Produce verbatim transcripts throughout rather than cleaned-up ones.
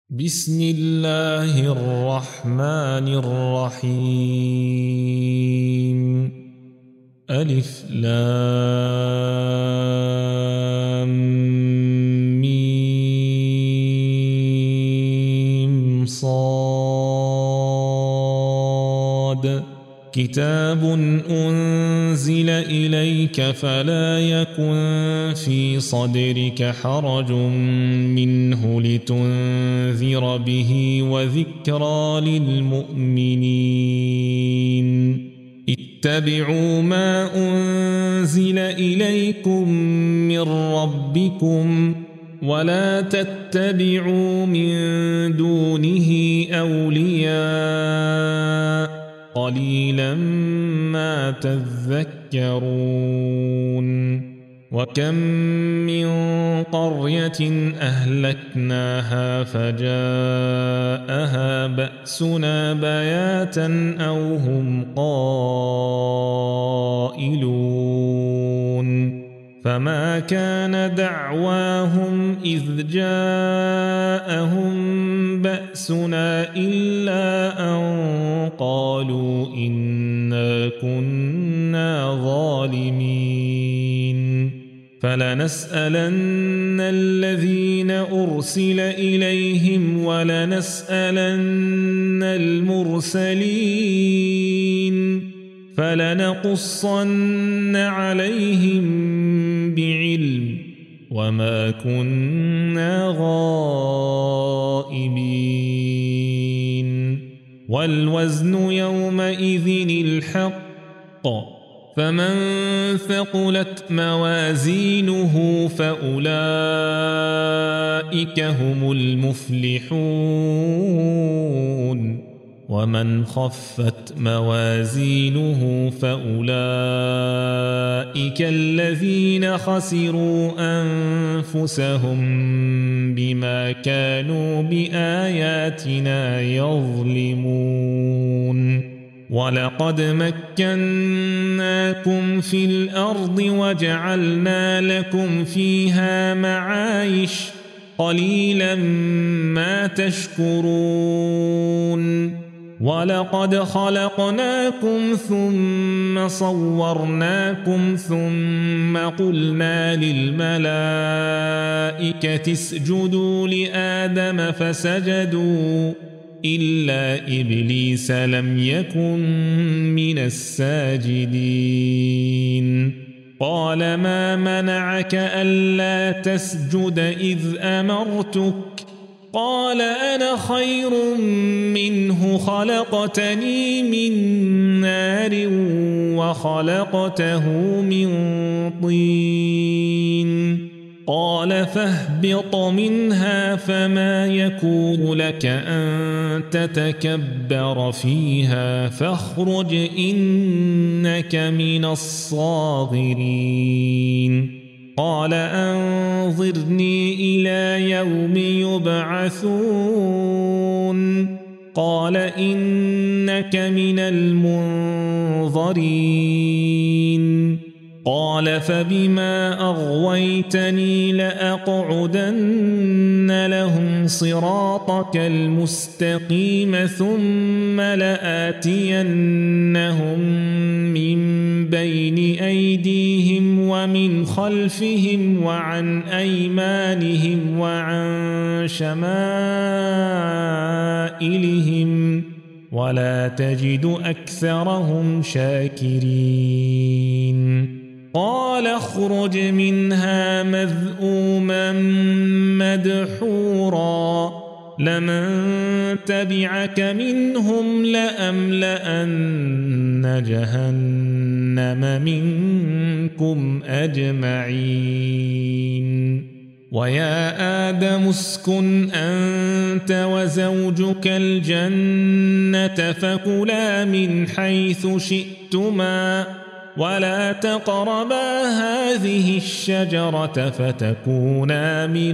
بسم الله الرحمن الرحيم. ألف لام ميم صاد. كتاب أنزل إليك فلا يكن في صدرك حرج منه لتنذر به وذكرى للمؤمنين. اتبعوا ما أنزل إليكم من ربكم ولا تتبعوا من دونه أولياء قليلا ما تذكرون. وكم من قرية أهلكناها فجاءها بأسنا بياتا أو هم قائلون. فما كان دعواهم إذ جاءهم بأسنا إلا أن قالوا إنا كنا ظالمين. فلنسألن الذين أرسل إليهم ولنسألن المرسلين فلنقصن عليهم بعلم وما كنا غائبين. والوزن يومئذ الحق فمن ثقلت موازينه فأولئك هم المفلحون. ومن خفت موازينه فأولئك الذين خسروا أنفسهم بما كانوا بآياتنا يظلمون. ولقد مكناكم في الأرض وجعلنا لكم فيها معايش قليلا ما تشكرون. ولقد خلقناكم ثم صورناكم ثم قلنا للملائكة اسجدوا لآدم فسجدوا إلا إبليس لم يكن من الساجدين. قال ما منعك ألا تسجد إذ أمرتك؟ قال أنا خير منه خلقتني من نار وخلقته من طين. قال فاهبط منها فما يكون لك أن تتكبر فيها فاخرج إنك من الصاغرين. قال أنظرني إلى يوم يبعثون. قال إنك من المنظرين. قال فبما أغويتني لأقعدن لهم صراطك المستقيم ثم لآتينهم من بين أيديهم ومن خلفهم وعن أيمانهم وعن شمائلهم ولا تجد أكثرهم شاكرين. قال اخرج منها مذءوما مدحورا لمن تبعك منهم لأملأن جهنم منكم أجمعين. ويا آدم اسكن أنت وزوجك الجنة فكلا من حيث شئتما ولا تقربا هذه الشجرة فتكونا من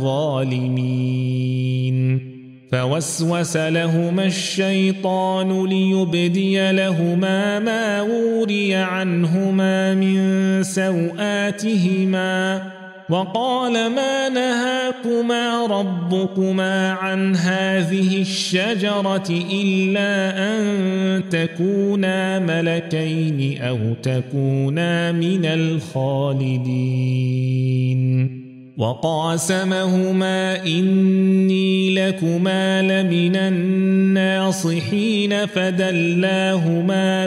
الظالمين. فوسوس لهما الشيطان ليبدي لهما ما وري عنهما من سوآتهما وقال ما نهاكما ربكما عن هذه الشجرة إلا أن تكونا ملكين أو تكونا من الخالدين وقاسمهما إني لكما لمن الناصحين فدلاهما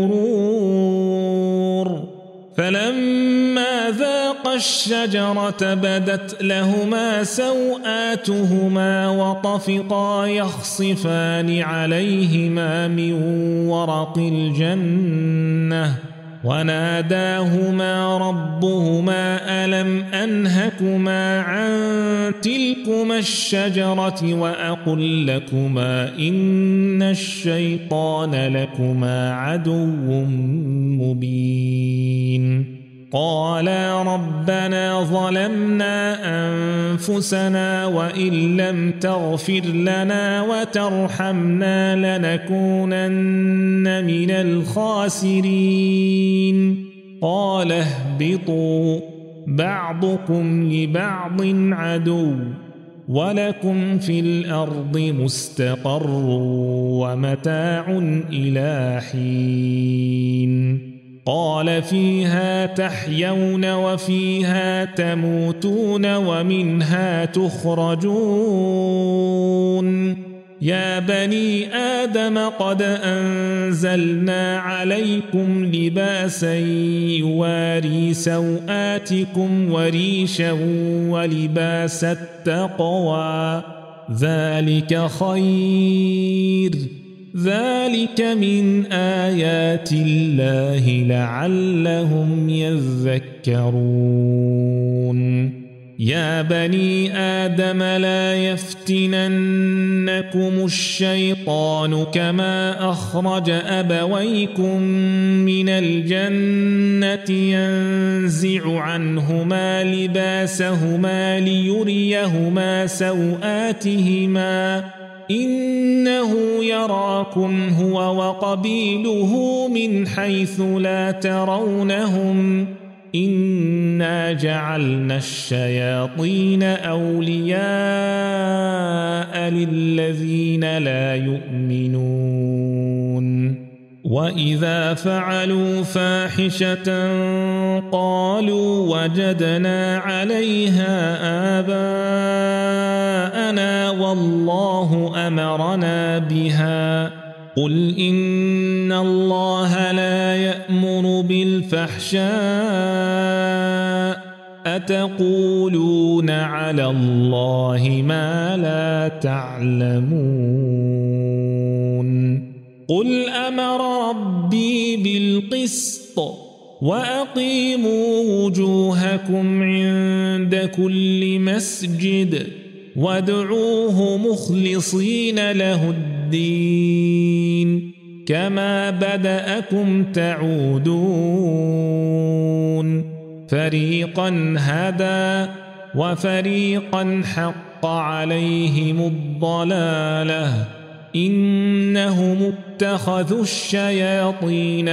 بغرور فلما ذاقا الشجرة بدت لهما سوآتهما وطفقا يخصفان عليهما من ورق الجنة وناداهما ربهما ألم أنهكما عن تلكما الشجرة وأقل لكما إن الشيطان لكما عدو مبين قالا ربنا ظلمنا أنفسنا وإن لم تغفر لنا وترحمنا لنكونن من الخاسرين قال اهبطوا بعضكم لبعض عدو ولكم في الأرض مستقر ومتاع إلى حين قال فيها تحيون وفيها تموتون ومنها تخرجون يا بني آدم قد أنزلنا عليكم لباسا يواري سوآتكم وريشا ولباس التقوى ذلك خير ذلك من آيات الله لعلهم يذكرون يا بني آدم لا يفتننكم الشيطان كما أخرج أبويكم من الجنة ينزع عنهما لباسهما ليريهما سوآتهما إنه يراكم هو وقبيله من حيث لا ترونهم إنا جعلنا الشياطين أولياء للذين لا يؤمنون وإذا فعلوا فاحشة قالوا وجدنا عليها آباءنا والله أمرنا بها قل إن الله لا يأمر بالفحشاء أتقولون على الله ما لا تعلمون قل أمر ربي بالقسط وأقيموا وجوهكم عند كل مسجد وادعوه مخلصين له الدين كما بدأكم تعودون فريقا هدى وفريقا حق عليهم الضلالة إنهم اتخذوا الشياطين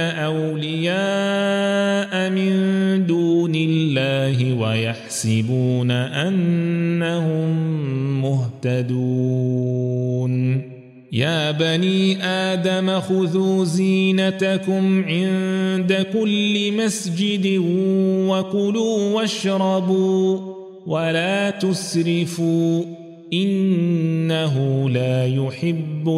أولياء من دون الله ويحسبون أنهم مهتدون يا بني آدم خذوا زينتكم عند كل مسجد وكلوا واشربوا ولا تسرفوا إنه لا يحب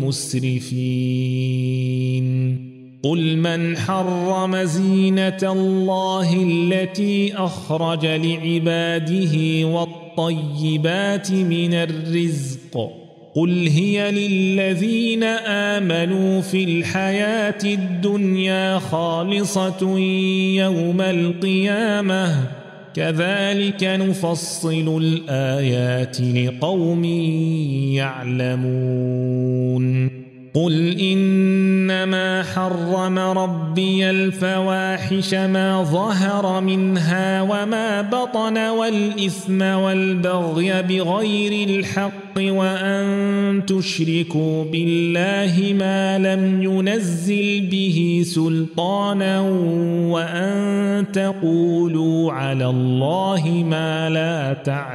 المسرفين قل من حرم زينة الله التي أخرج لعباده والطيبات من الرزق قل هي للذين آمنوا في الحياة الدنيا خالصة يوم القيامة كذلك نفصل الآيات لقوم يعلمون قل إنما حرم ربي الفواحش ما ظهر منها وما بطن والإثم والبغي بغير الحق وأن تشركوا بالله ما لم ينزل به سلطانا وأن تقولوا على الله ما لا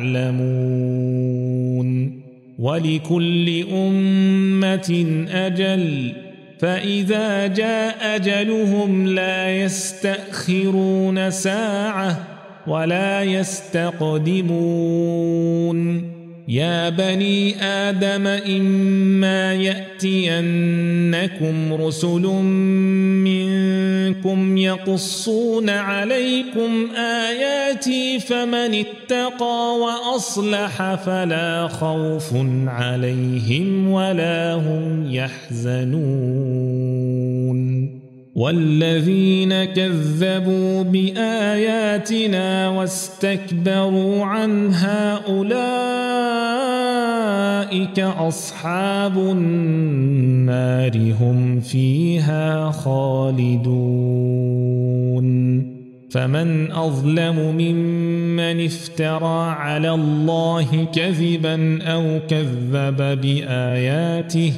تعلمون ولكل أمة أجل فإذا جاء أجلهم لا يستأخرون ساعة ولا يستقدمون يا بني آدم إما يأتينكم رسل منكم يقصون عليكم آياتي فمن اتقى وأصلح فلا خوف عليهم ولا هم يحزنون والذين كذبوا بآياتنا واستكبروا عنها أولئك أصحاب النار هم فيها خالدون فمن أظلم ممن افترى على الله كذبا أو كذب بآياته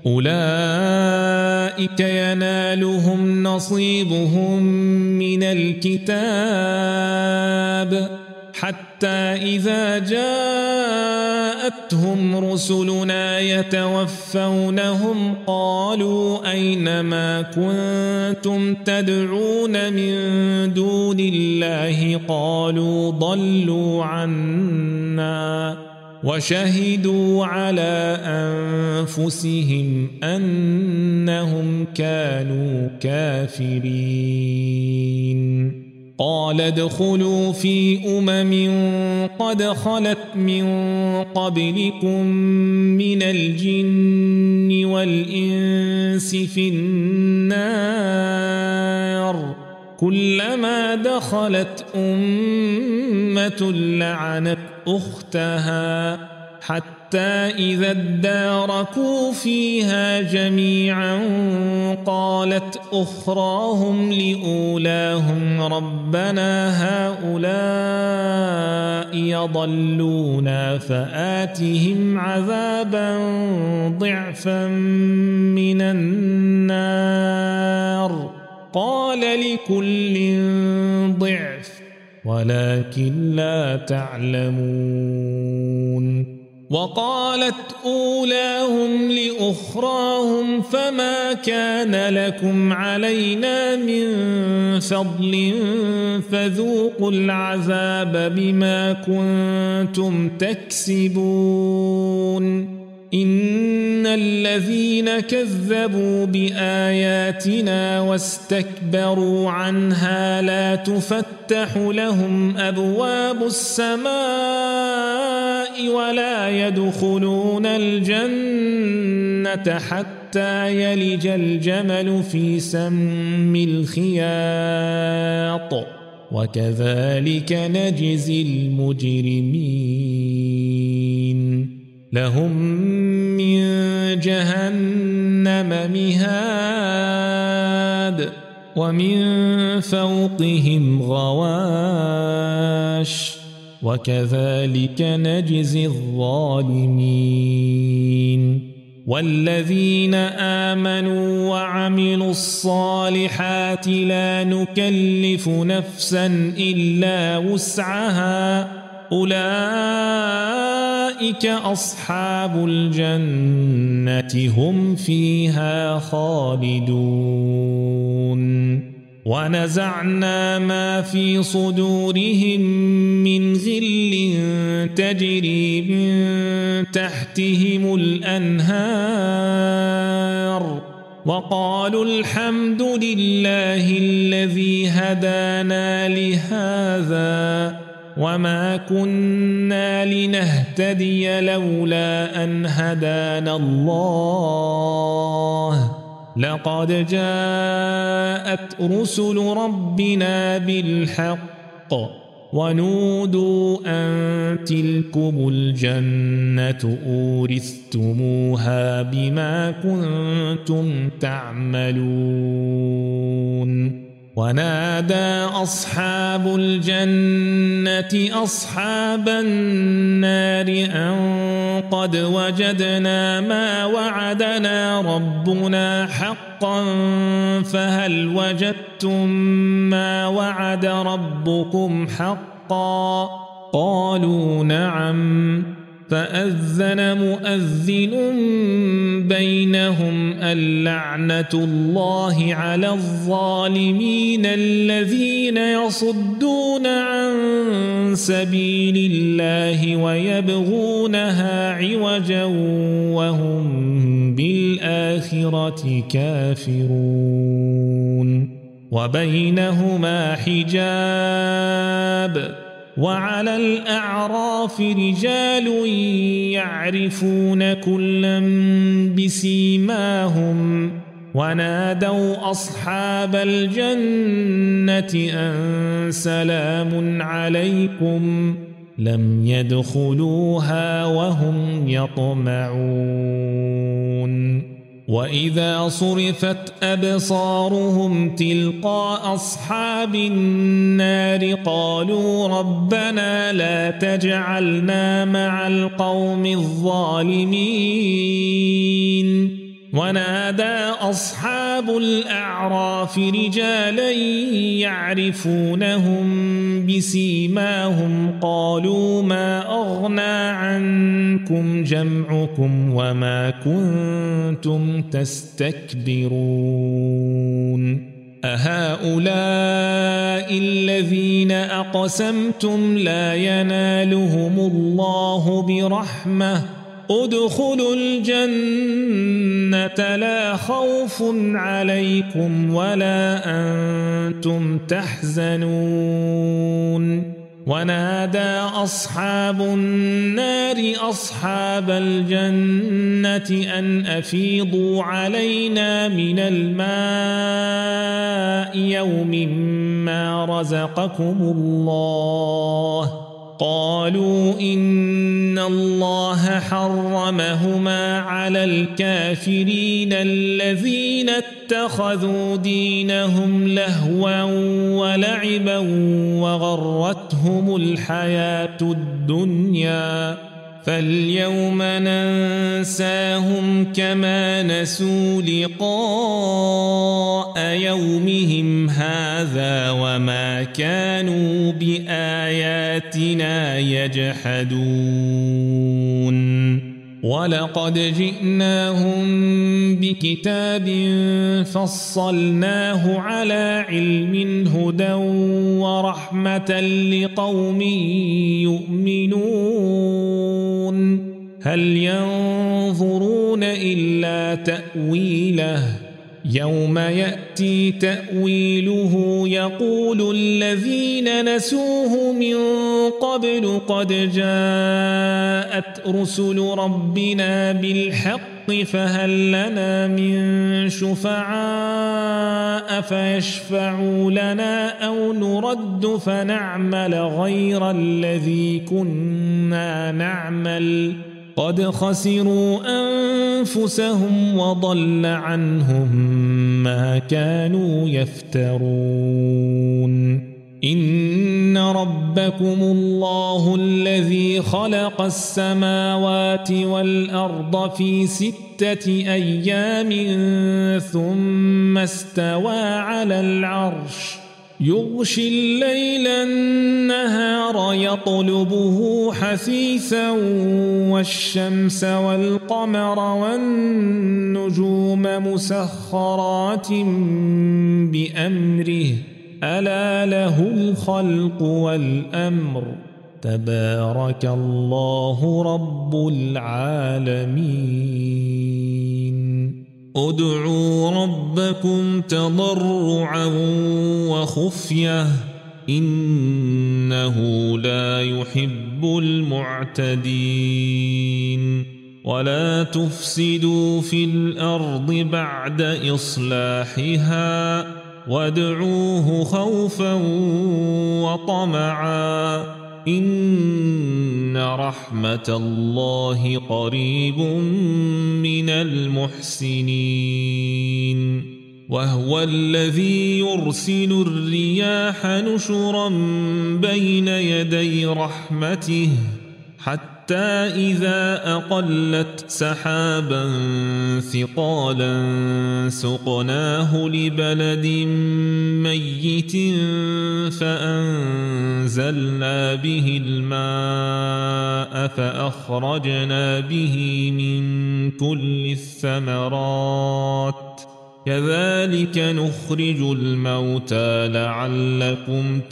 أولئك ينالهم نصيبهم من الكتاب حتى إذا جاءتهم رسلنا يتوفونهم قالوا أين ما كنتم تدعون من دون الله قالوا ضلوا عنا وشهدوا على أنفسهم أنهم كانوا كافرين قال ادخلوا في أمم قد خلت من قبلكم من الجن والإنس في النار كلما دخلت أمة لعنت أختها حتى إذا اداركوا فيها جميعا قالت أخراهم لأولاهم ربنا هؤلاء يضلونا فآتهم عذابا ضعفا من النار قال لكل ضعف ولكن لا تعلمون وقالت أولاهم لأخراهم فما كان لكم علينا من فضل فذوقوا العذاب بما كنتم تكسبون إن الذين كذبوا بآياتنا واستكبروا عنها لا تفتح لهم أبواب السماء ولا يدخلون الجنة حتى يلج الجمل في سم الخياط وكذلك نجزي المجرمين لهم من جهنم مهاد ومن فوقهم غواش وكذلك نجزي الظالمين والذين آمنوا وعملوا الصالحات لا نكلف نفسا إلا وسعها أولئك أصحاب الجنة هم فيها خالدون ونزعنا ما في صدورهم من غل تجري من تحتهم الأنهار وقالوا الحمد لله الذي هدانا لهذا وما كنا لنهتدي لولا أن هدانا الله لقد جاءت رسل ربنا بالحق ونودوا أن تلكم الجنة أورثتموها بما كنتم تعملون ونادى أصحاب الجنة أصحاب النار أن قد وجدنا ما وعدنا ربنا حقا فهل وجدتم ما وعد ربكم حقا قالوا نعم فأذن مؤذن بينهم اللعنة الله على الظالمين الذين يصدون عن سبيل الله ويبغونها عوجا وهم بالآخرة كافرون وبينهما حجاب وعلى الأعراف رجال يعرفون كلا بسيماهم ونادوا أصحاب الجنة أن سلام عليكم لم يدخلوها وهم يطمعون وإذا صرفت أبصارهم تلقاء أصحاب النار قالوا ربنا لا تجعلنا مع القوم الظالمين ونادى أصحاب الأعراف رجالا يعرفونهم بسيماهم قالوا ما أغنى عنكم جمعكم وما كنتم تستكبرون أهؤلاء الذين أقسمتم لا ينالهم الله برحمة ادخلوا الجنة لا خوف عليكم ولا أنتم تحزنون ونادى أصحاب النار أصحاب الجنة أن أفيضوا علينا من الماء يوم ما رزقكم الله قالوا إن الله حرمهما على الكافرين الذين اتخذوا دينهم لهوا ولعبا وغرتهم الحياة الدنيا فاليوم ننساهم كما نسوا لقاء يومهم هذا وما كانوا بآياتنا يجحدون ولقد جئناهم بكتاب فصلناه على علم هدى ورحمة لقوم يؤمنون هل ينظرون إلا تأويله يوم يأتي تأويله يقول الذين نسوه من قبل قد جاءت رسل ربنا بالحق فهل لنا من شفعاء فيشفعوا لنا أو نرد فنعمل غير الذي كنا نعمل قد خسروا أنفسهم وضل عنهم ما كانوا يفترون إن ربكم الله الذي خلق السماوات والأرض في ستة أيام ثم استوى على العرش يغشي الليل النهار يطلبه حثيثا والشمس والقمر والنجوم مسخرات بأمره ألا له الخلق والأمر تبارك الله رب العالمين ادعوا ربكم تضرعا وخفية إنه لا يحب المعتدين ولا تفسدوا في الأرض بعد إصلاحها وادعوه خوفا وطمعا إن رحمة الله قريب من المحسنين وهو الذي يرسل الرياح نشرا بين يدي رحمته حتى إذا أقلت سحابا ثقالا سقناه لبلد ميت فأنزلنا به الماء فأخرجنا به من كل الثمرات كذلك نخرج الموتى لعلكم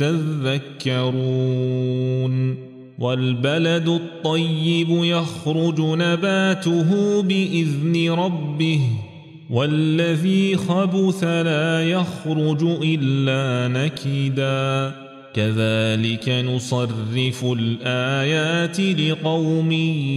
تذكرون والبلد الطيب يخرج نباته بإذن ربه والذي خبث لا يخرج إلا نكدا كذلك نصرف الآيات لقوم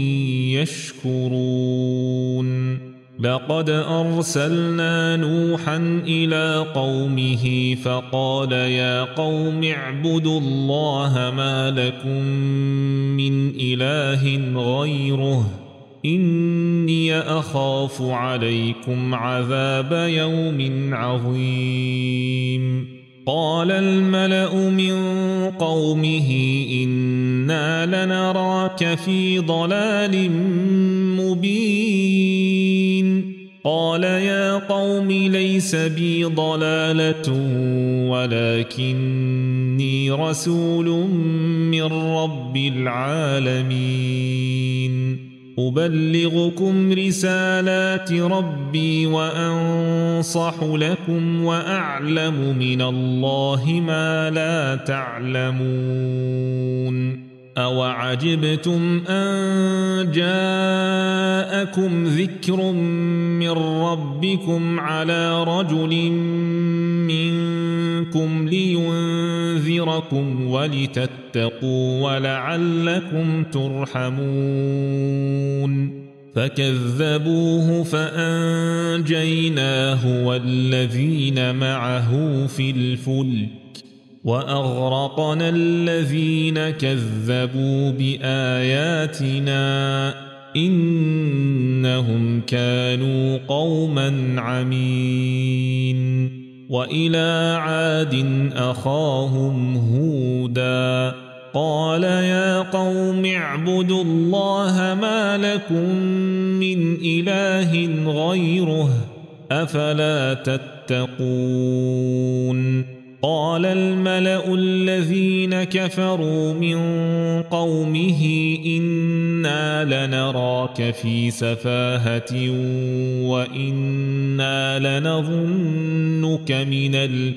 يشكرون لقد أرسلنا نوحا إلى قومه فقال يا قوم اعبدوا الله ما لكم من إله غيره إني أخاف عليكم عذاب يوم عظيم قال الملأ من قومه إنا لنراك في ضلال مبين قال يا قوم ليس بي ضلالة ولكني رسول من رب العالمين أبلغكم رسالات ربي وأنصح لكم وأعلم من الله ما لا تعلمون أوعجبتم أن جاءكم ذكر من ربكم على رجل منكم لينذركم ولتتقوا ولعلكم ترحمون فكذبوه فأنجيناه والذين معه في الفلك وأغرقنا الذين كذبوا بآياتنا إنهم كانوا قوما عمين وإلى عاد أخاهم هودا قال يا قوم اعبدوا الله ما لكم من إله غيره أفلا تتقون قال الملأ الذين كفروا من قومه إنا لنراك في سفاهة وإنا لنظنك من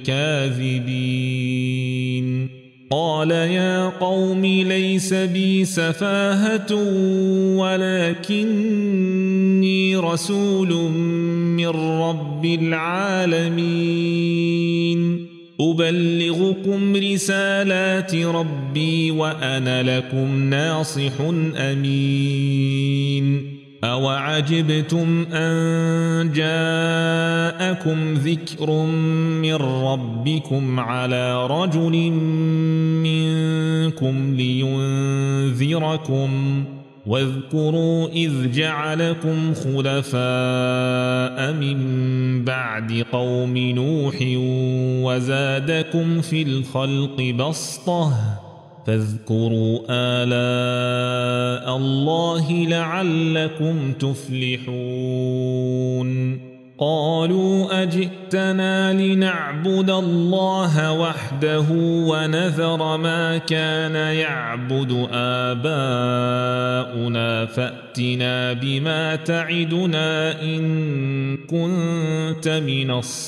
الكاذبين قال يا قوم ليس بي سفاهة ولكني رسول من رب العالمين أبلغكم رسالات ربي وأنا لكم ناصح أمين أوعجبتم أن جاءكم ذكر من ربكم على رجل منكم لينذركم واذكروا إذ جعلكم خلفاء من بعد قوم نوح وزادكم في الخلق بسطة فاذكروا آلاء الله لعلكم تفلحون قالوا أجئتنا لنعبد الله وحده ونذر ما كان يعبد آباؤنا فأتنا بما تعدنا إن كنت من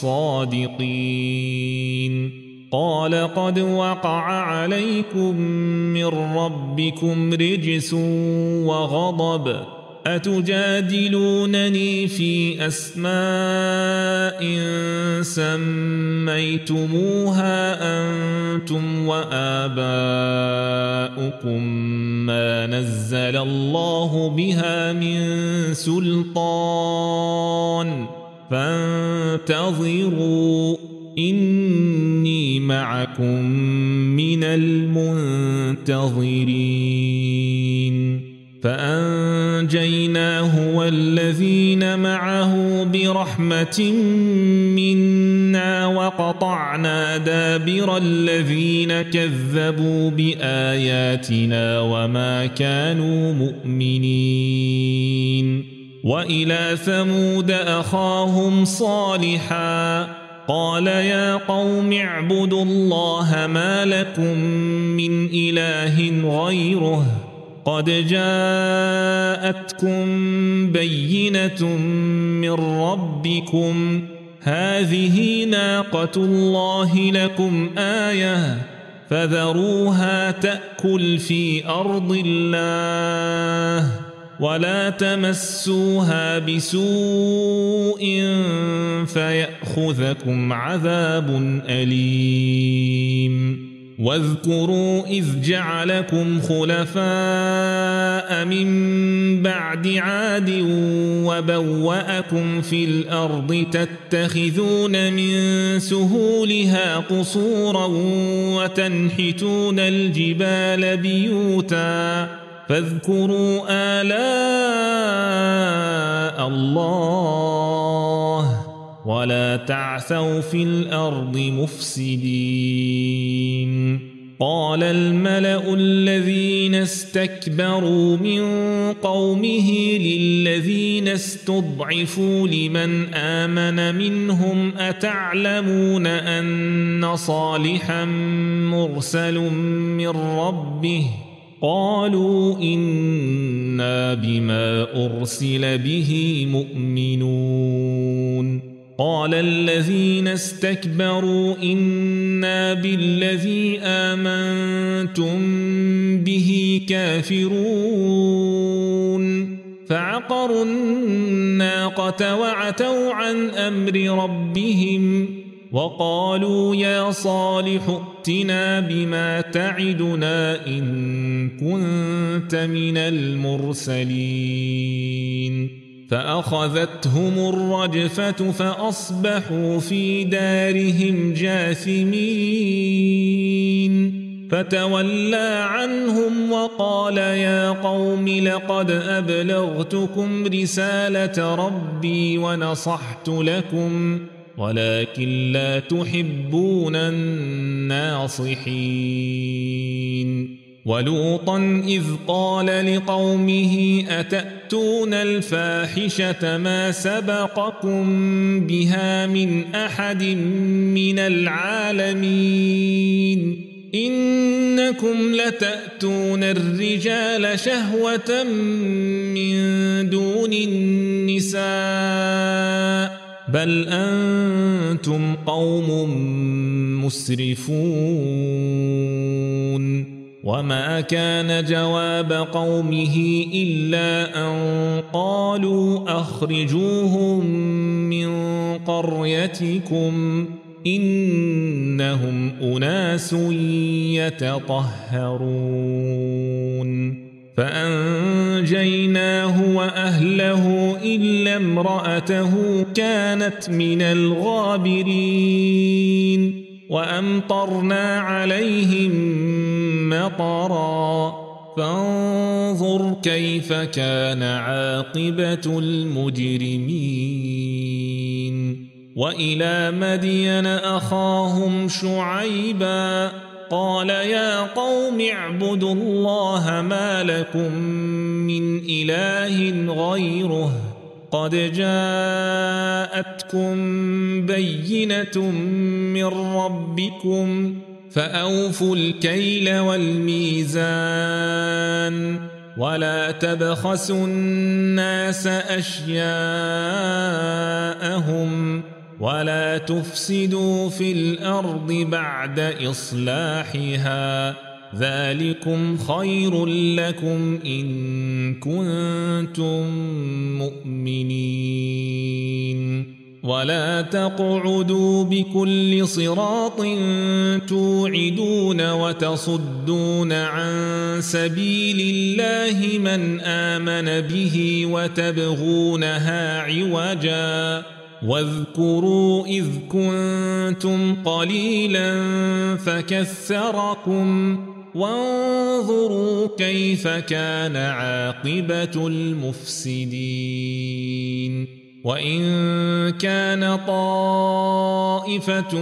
الصادقين قال قد وقع عليكم من ربكم رجس وغضب أتجادلونني في أسماء سميتموها أنتم وآباؤكم ما نزل الله بها من سلطان فانتظروا إني معكم من المنتظرين فأنجيناه والذين معه برحمة منا وقطعنا دابر الذين كذبوا بآياتنا وما كانوا مؤمنين وإلى ثمود أخاهم صالحا قال يا قوم اعبدوا الله ما لكم من إله غيره قد جاءتكم بينة من ربكم هذه ناقة الله لكم آية فذروها تأكل في أرض الله ولا تمسوها بسوء فيأخذكم عذاب أليم واذكروا إذ جعلكم خلفاء من بعد عاد وبوأكم في الأرض تتخذون من سهولها قصورا وتنحتون الجبال بيوتا فاذكروا آلاء الله ولا تعثوا في الأرض مفسدين قال الملأ الذين استكبروا من قومه للذين استضعفوا لمن آمن منهم أتعلمون أن صالحا مرسل من ربه قالوا إنا بما أرسل به مؤمنون قال الذين استكبروا إنا بالذي آمنتم به كافرون فعقروا الناقة وعتوا عن أمر ربهم وقالوا يا صالح ائتنا بما تعدنا إن كنت من المرسلين فأخذتهم الرجفة فأصبحوا في دارهم جاثمين فتولى عنهم وقال يا قوم لقد أبلغتكم رسالة ربي ونصحت لكم ولكن لا تحبون الناصحين ولوطا إذ قال لقومه أتأتون الفاحشة ما سبقكم بها من أحد من العالمين إنكم لتأتون الرجال شهوة من دون النساء بل أنتم قوم مسرفون وما كان جواب قومه إلا أن قالوا أخرجوهم من قريتكم إنهم أناس يتطهرون فأنجيناه وأهله إلا امرأته كانت من الغابرين وأمطرنا عليهم مطرا فانظر كيف كان عاقبة المجرمين وإلى مدين أخاهم شعيبا قال يا قوم اعبدوا الله ما لكم من إله غيره قد جاءتكم بينة من ربكم فأوفوا الكيل والميزان ولا تبخسوا الناس أشياءهم ولا تفسدوا في الأرض بعد إصلاحها ذلكم خير لكم إن كنتم مؤمنين ولا تقعدوا بكل صراط توعدون وتصدون عن سبيل الله من آمن به وتبغونها عوجا واذكروا إذ كنتم قليلا فكثركم وانظروا كيف كان عاقبة المفسدين وإن كان طائفة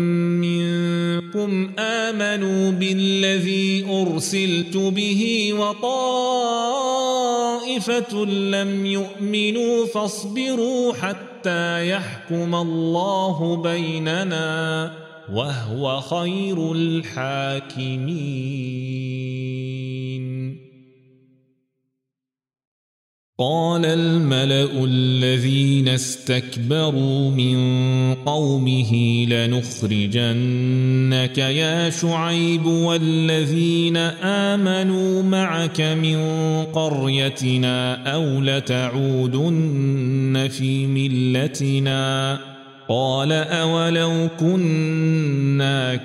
منكم آمنوا بالذي أرسلت به وطائفة لم يؤمنوا فاصبروا حتى يحكم الله بيننا وهو خير الحاكمين. قال الملأ الذين استكبروا من قومه لنخرجنك يا شعيب والذين آمنوا معك من قريتنا أو لتعودن في ملتنا قال أولو كنا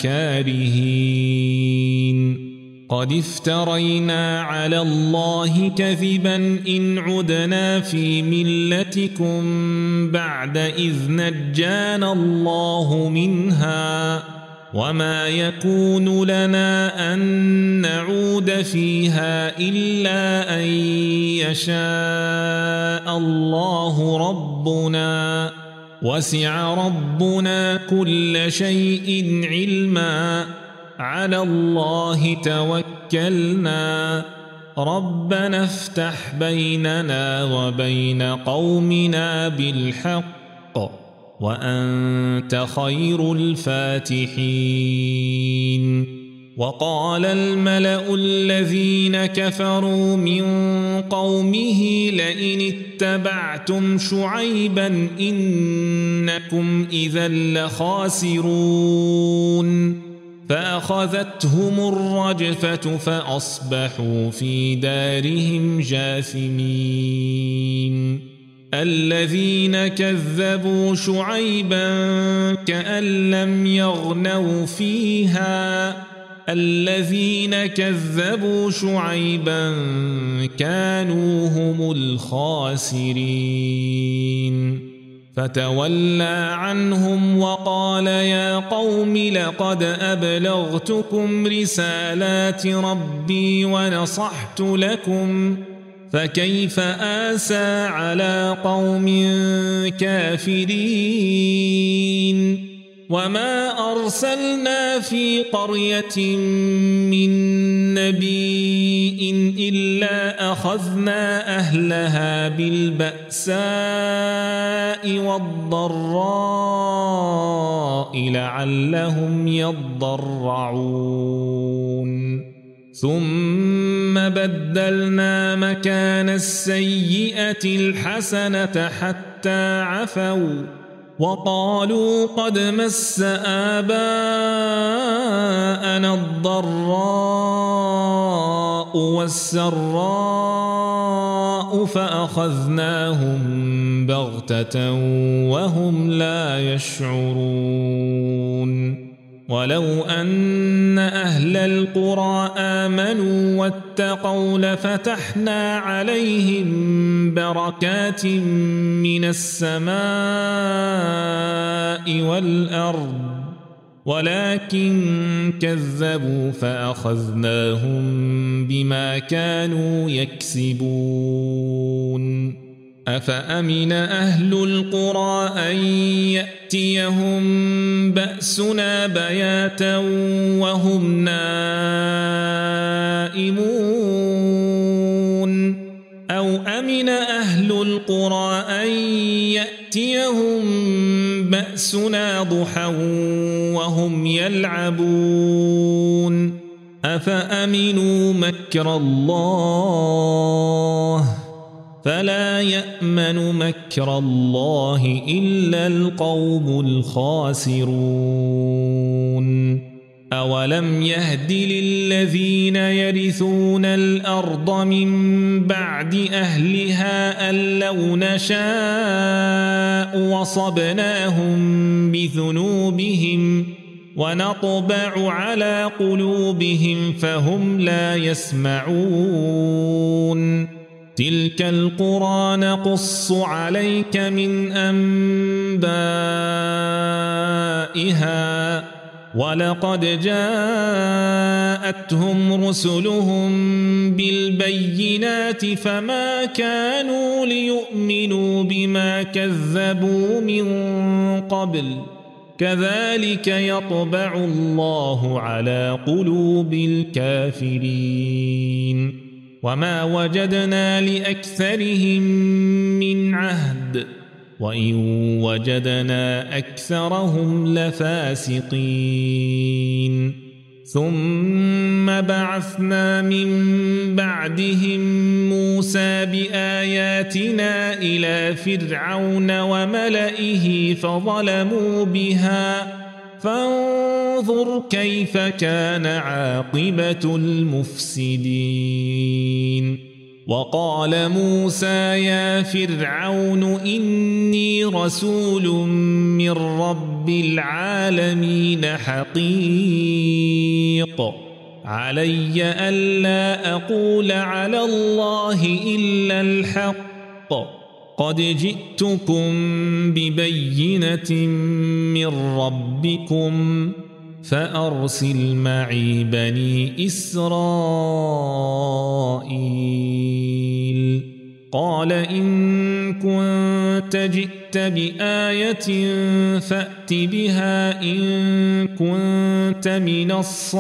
كارهين قد افترينا على الله كذبا إن عدنا في ملتكم بعد إذ نجانا الله منها وما يكون لنا أن نعود فيها إلا أن يشاء الله ربنا وسع ربنا كل شيء علما على الله توكلنا ربنا افتح بيننا وبين قومنا بالحق وأنت خير الفاتحين. وقال الملأ الذين كفروا من قومه لئن اتبعتم شعيبا إنكم إذا لخاسرون فأخذتهم الرجفة فأصبحوا في دارهم جاثمين. الذين كذبوا شعيبا كأن لم يغنوا فيها الذين كذبوا شعيبا كانوا هم الخاسرين. فتولى عنهم وقال يا قوم لقد أبلغتكم رسالات ربي ونصحت لكم فكيف آسى على قوم كافرين. وما أرسلنا في قرية من نبي إلا أخذنا أهلها بالبأساء والضراء لعلهم يضرعون ثم بدلنا مكان السيئة الحسنة حتى عفوا وقالوا قد مس آباءنا الضراء والسراء فأخذناهم بغتة وهم لا يشعرون. ولو أن أهل القرى آمنوا واتقوا لفتحنا عليهم بركات من السماء والأرض ولكن كذبوا فأخذناهم بما كانوا يكسبون. أفأمن أهل القرى أن يأتيهم بأسنا بياتا وهم نائمون أو أمن أهل القرى أن يأتيهم بأسنا ضحى وهم يلعبون أفأمنوا مكر الله فلا يأمن مكر الله إلا القوم الخاسرون. أولم يهد للذين يرثون الأرض من بعد أهلها أن لو نشاء وصبناهم بذنوبهم ونطبع على قلوبهم فهم لا يسمعون تلك القرى نقص عليك من أنبائها ولقد جاءتهم رسلهم بالبينات فما كانوا ليؤمنوا بما كذبوا من قبل كذلك يطبع الله على قلوب الكافرين وما وجدنا لأكثرهم من عهد وإن وجدنا أكثرهم لفاسقين ثم بعثنا من بعدهم موسى بآياتنا إلى فرعون وملئه فظلموا بها فانظر كيف كان عاقبة المفسدين وقال موسى يا فرعون إني رسول من رب العالمين حقيق علي ألا أقول على الله إلا الحق قد جئتكم ببينة من ربكم فأرسل معي بني إسرائيل قال إن كنت جئت بآية فأت بها إن كنت من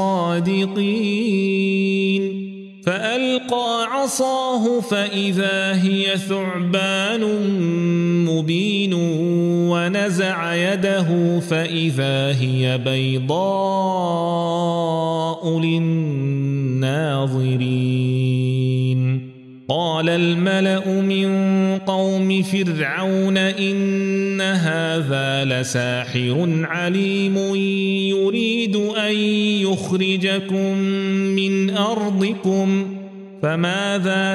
الصادقين فألقى عصاه فإذا هي ثعبان مبين ونزع يده فإذا هي بيضاء للناظرين قال الملأ من قوم فرعون إن هذا لساحر عليم يريد أن يخرجكم من أرضكم فماذا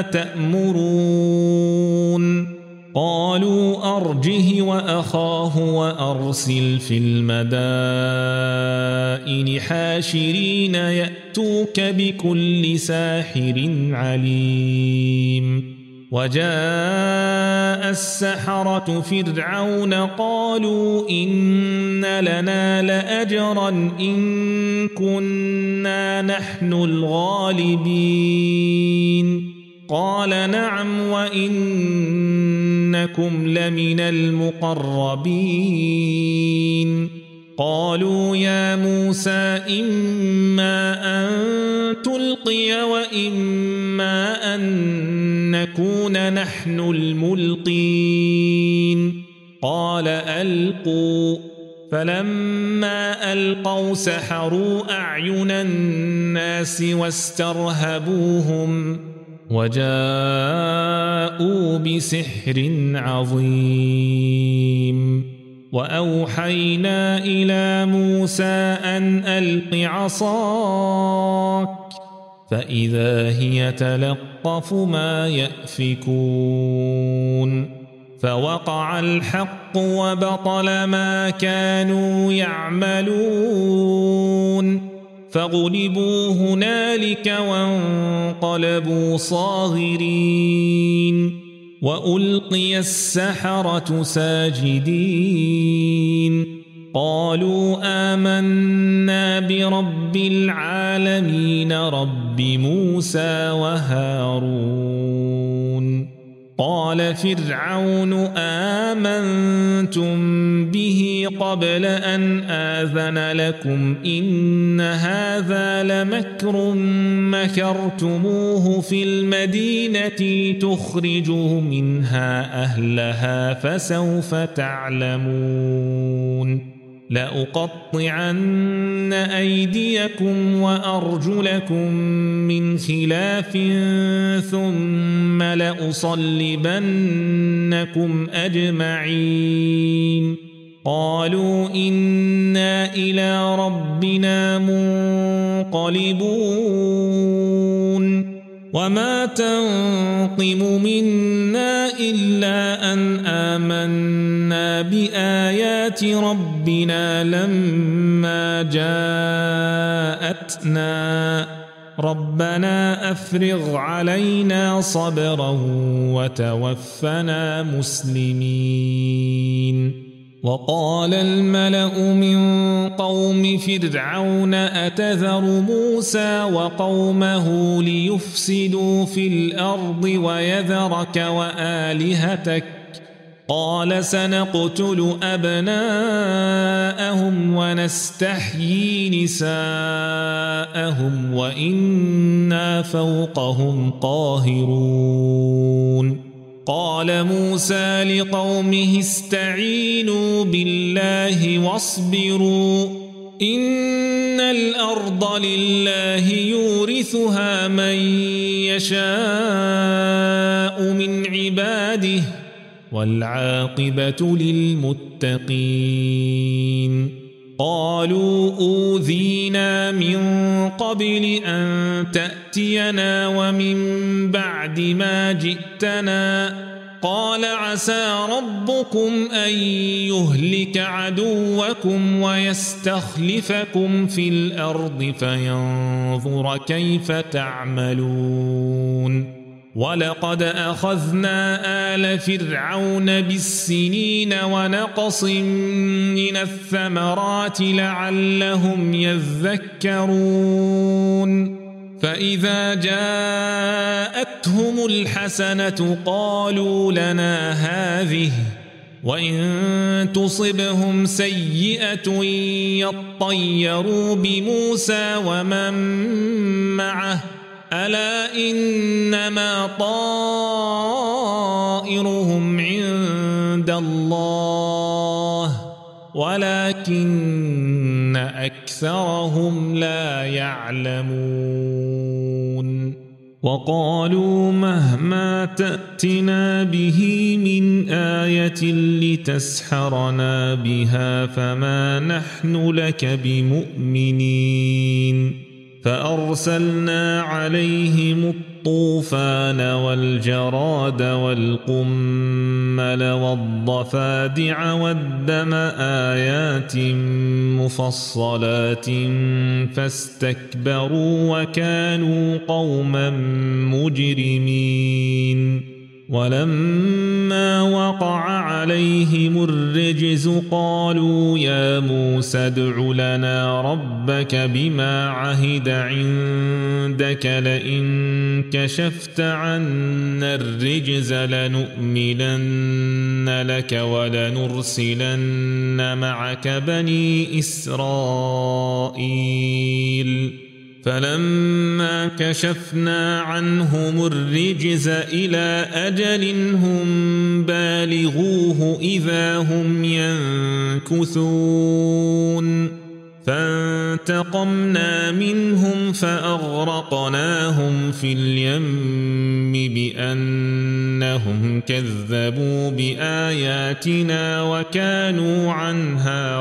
تأمرون قالوا أرجه وأخاه وأرسل في المدائن حاشرين يأتوك بكل ساحر عليم وجاء السحرة فرعون قالوا إن لنا لأجرا إن كنا نحن الغالبين قال نعم وإنكم لمن المقربين قالوا يا موسى إما أن تلقي وإما أن نكون نحن الملقين قال ألقوا فلما ألقوا سحروا أعين الناس واسترهبوهم وجاءوا بسحر عظيم وأوحينا إلى موسى أن ألق عصاك فإذا هي تلقف ما يأفكون فوقع الحق وبطل ما كانوا يعملون فغلبوا هنالك وانقلبوا صاغرين وألقي السحرة ساجدين قالوا آمنا برب العالمين رب موسى وهارون قال فرعون آمنتم به قبل أن آذن لكم إن هذا لمكر مكرتموه في المدينة تخرجوا منها أهلها فسوف تعلمون لأقطعن أيديكم وأرجلكم من خلاف ثم لأصلبنكم أجمعين قالوا إنا إلى ربنا منقلبون وما تنقم منا إلا أن آمنا بآيات ربنا لما جاءتنا ربنا أفرغ علينا صبرا وتوفنا مسلمين. وقال الملأ من قوم فرعون أتذر موسى وقومه ليفسدوا في الأرض ويذرك وآلهتك قال سنقتل أبناءهم ونستحيي نساءهم وإنا فوقهم قاهرون. قال موسى لقومه استعينوا بالله واصبروا إن الأرض لله يورثها من يشاء من عباده والعاقبة للمتقين. قالوا أوذينا من قبل أن تأتينا ومن بعد ما جئتنا قال عسى ربكم أن يهلك عدوكم ويستخلفكم في الأرض فينظر كيف تعملون. ولقد أخذنا آل فرعون بالسنين ونقص من الثمرات لعلهم يذكرون. فإذا جاءتهم الحسنة قالوا لنا هذه وإن تصبهم سيئة يطيروا بموسى ومن معه ألا إنما طائرهم عند الله ولكن أكثرهم لا يعلمون. وقالوا مهما تأتنا به من آية لتسحرنا بها فما نحن لك بمؤمنين. فأرسلنا عليهم الطوفان والجراد والقمل والضفادع والدم آيات مفصلات فاستكبروا وكانوا قوما مجرمين. ولما وقع عليهم الرجز قالوا يا موسى ادع لنا ربك بما عهد عندك لئن كشفت عنا الرجز لنؤمنن لك ولنرسلن معك بني إسرائيل. فلما كشفنا عنهم الرجز إلى أجل هم بالغوه إذا هم ينكثون. فانتقمنا منهم فأغرقناهم في اليم بأنهم كذبوا بآياتنا وكانوا عنها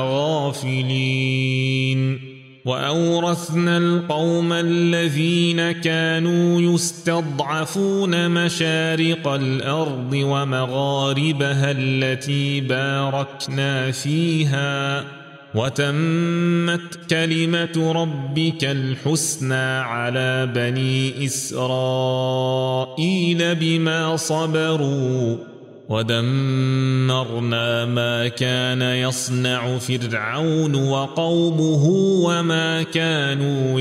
غافلين. وأورثنا القوم الذين كانوا يستضعفون مشارق الأرض ومغاربها التي باركنا فيها وتمت كلمة ربك الحسنى على بني إسرائيل بما صبروا ودمرنا ما كان يصنع فرعون وقومه وما كانوا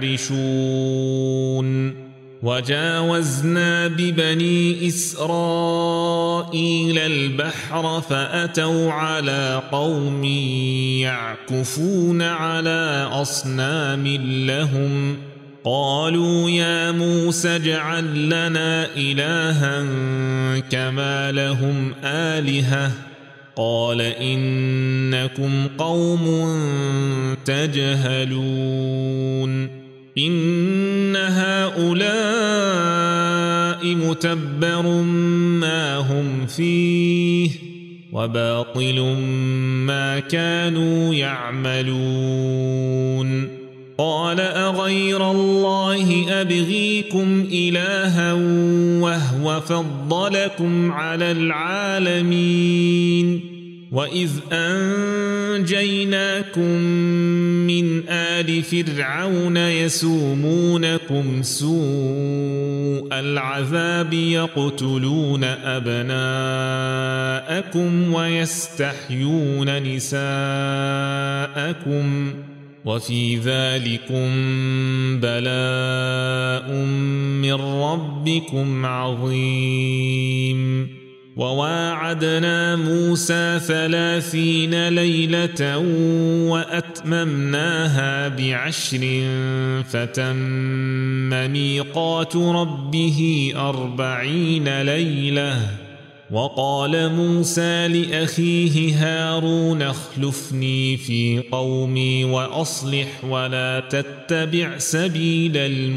يعرشون. وجاوزنا ببني إسرائيل البحر فأتوا على قوم يعكفون على أصنام لهم قالوا يا موسى اجعل لنا إلها كما لهم آلهة قال إنكم قوم تجهلون. إن هؤلاء متبر ما هم فيه وباطل ما كانوا يعملون. قال أغير الله أبغيكم إلها وهو فضلكم على العالمين وإذ أنجيناكم من آل فرعون يسومونكم سوء العذاب يقتلون أبناءكم ويستحيون نساءكم وفي ذلكم بلاء من ربكم عظيم. وواعدنا موسى ثلاثين ليلة وأتممناها بعشر فتم ميقات ربه أربعين ليلة. وقال موسى لأخيه هارون اخلفني في قومي وأصلح ولا تتبع سبيل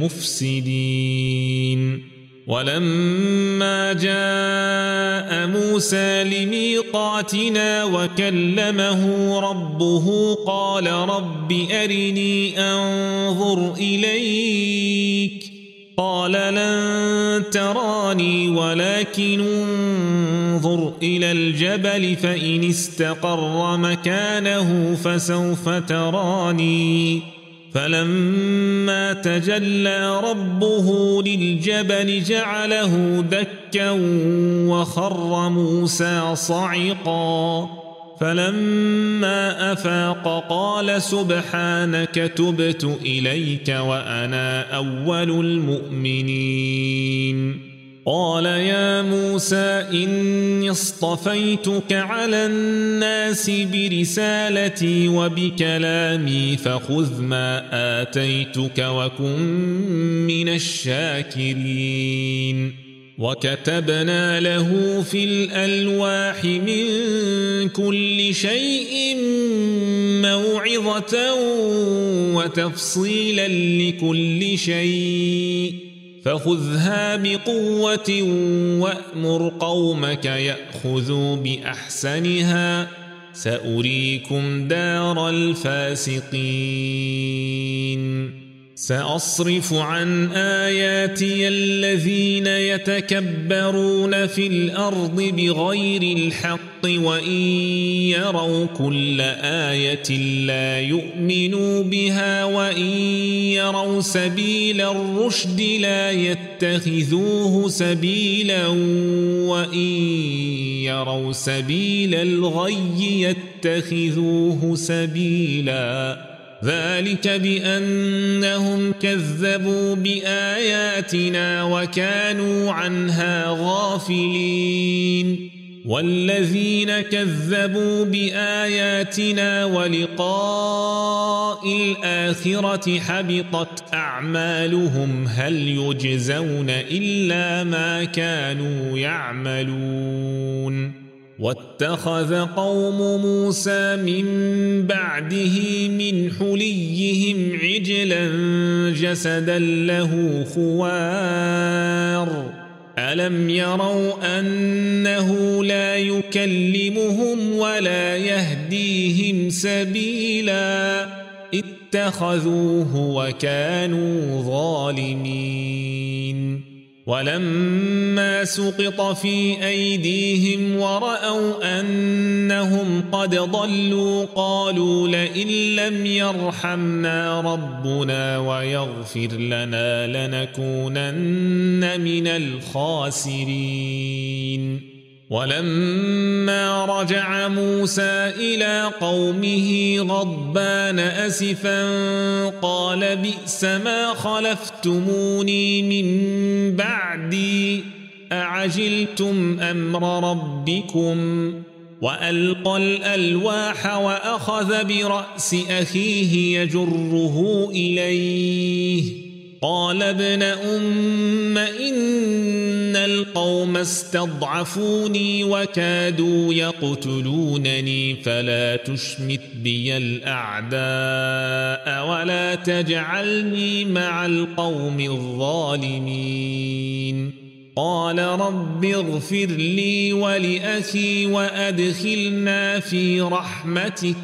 المفسدين. ولما جاء موسى لميقاتنا وكلمه ربه قال رب أرني أنظر إليك قال لن تراني ولكن انظر إلى الجبل فإن استقر مكانه فسوف تراني. فلما تجلى ربه للجبل جعله دكا وخر موسى صعقا. فلما أفاق قال سبحانك تبت إليك وأنا أول المؤمنين. قال يا موسى إني اصطفيتك على الناس برسالتي وبكلامي فخذ ما آتيتك وكن من الشاكرين. وكتبنا له في الألواح من كل شيء موعظة وتفصيلا لكل شيء فخذها بقوة وأمر قومك يأخذوا بأحسنها سأريكم دار الفاسقين. سأصرف عن آياتي الذين يتكبرون في الأرض بغير الحق وإن يروا كل آية لا يؤمنوا بها وإن يروا سبيل الرشد لا يتخذوه سبيلا وإن يروا سبيل الغي يتخذوه سبيلا. ذلك بأنهم كذبوا بآياتنا وكانوا عنها غافلين. والذين كذبوا بآياتنا ولقاء الآخرة حبطت أعمالهم هل يجزون إلا ما كانوا يعملون. واتخذ قوم موسى من بعده من حليهم عجلا جسدا له خوار ألم يروا أنه لا يكلمهم ولا يهديهم سبيلا اتخذوه وكانوا ظالمين. ولما سقط في أيديهم ورأوا أنهم قد ضلوا قالوا لئن لم يرحمنا ربنا ويغفر لنا لنكونن من الخاسرين. ولما رجع موسى إلى قومه غضبان أسفا قال بئس ما خلفتموني من بعدي أعجلتم أمر ربكم. وألقى الألواح وأخذ برأس أخيه يجره إليه قال ابن أم إن القوم استضعفوني وكادوا يقتلونني فلا تشمت بي الأعداء ولا تجعلني مع القوم الظالمين. قال رب اغفر لي ولأخي وأدخلنا في رحمتك